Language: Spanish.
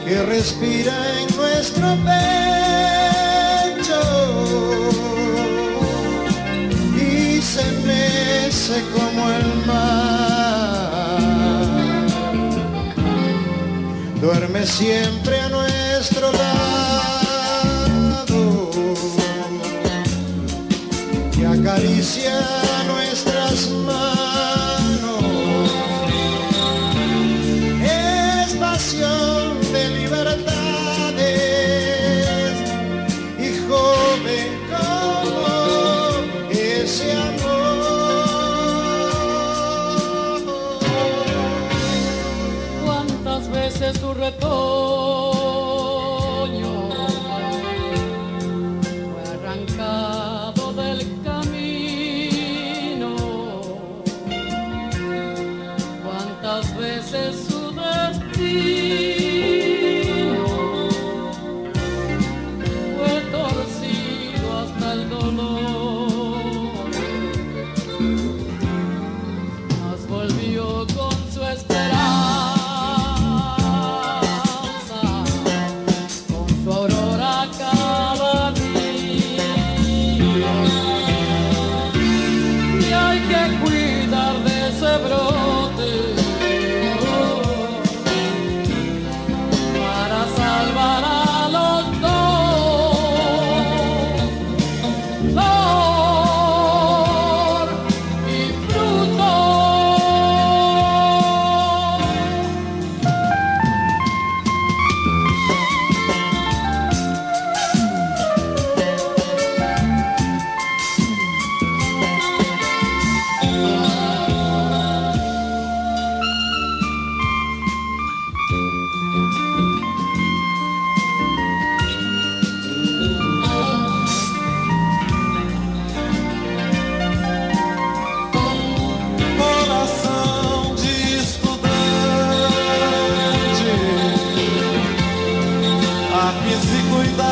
que respira en nuestro pecho y se mece como el mar. Duerme siempre a nuestro lado y acaricia nuestras manos. Es pasión de libertades y joven como ese amor. ¿Cuántas veces su retoño fue arrancado del camino? ¿Cuántas veces su destino fue torcido hasta el dolor? Mas volvió con su esperanza, con su aurora cada día. Y hay que cuidar de ese brote para salvar a los dos, flor y fruto. Coração de estudante, a que se cuidar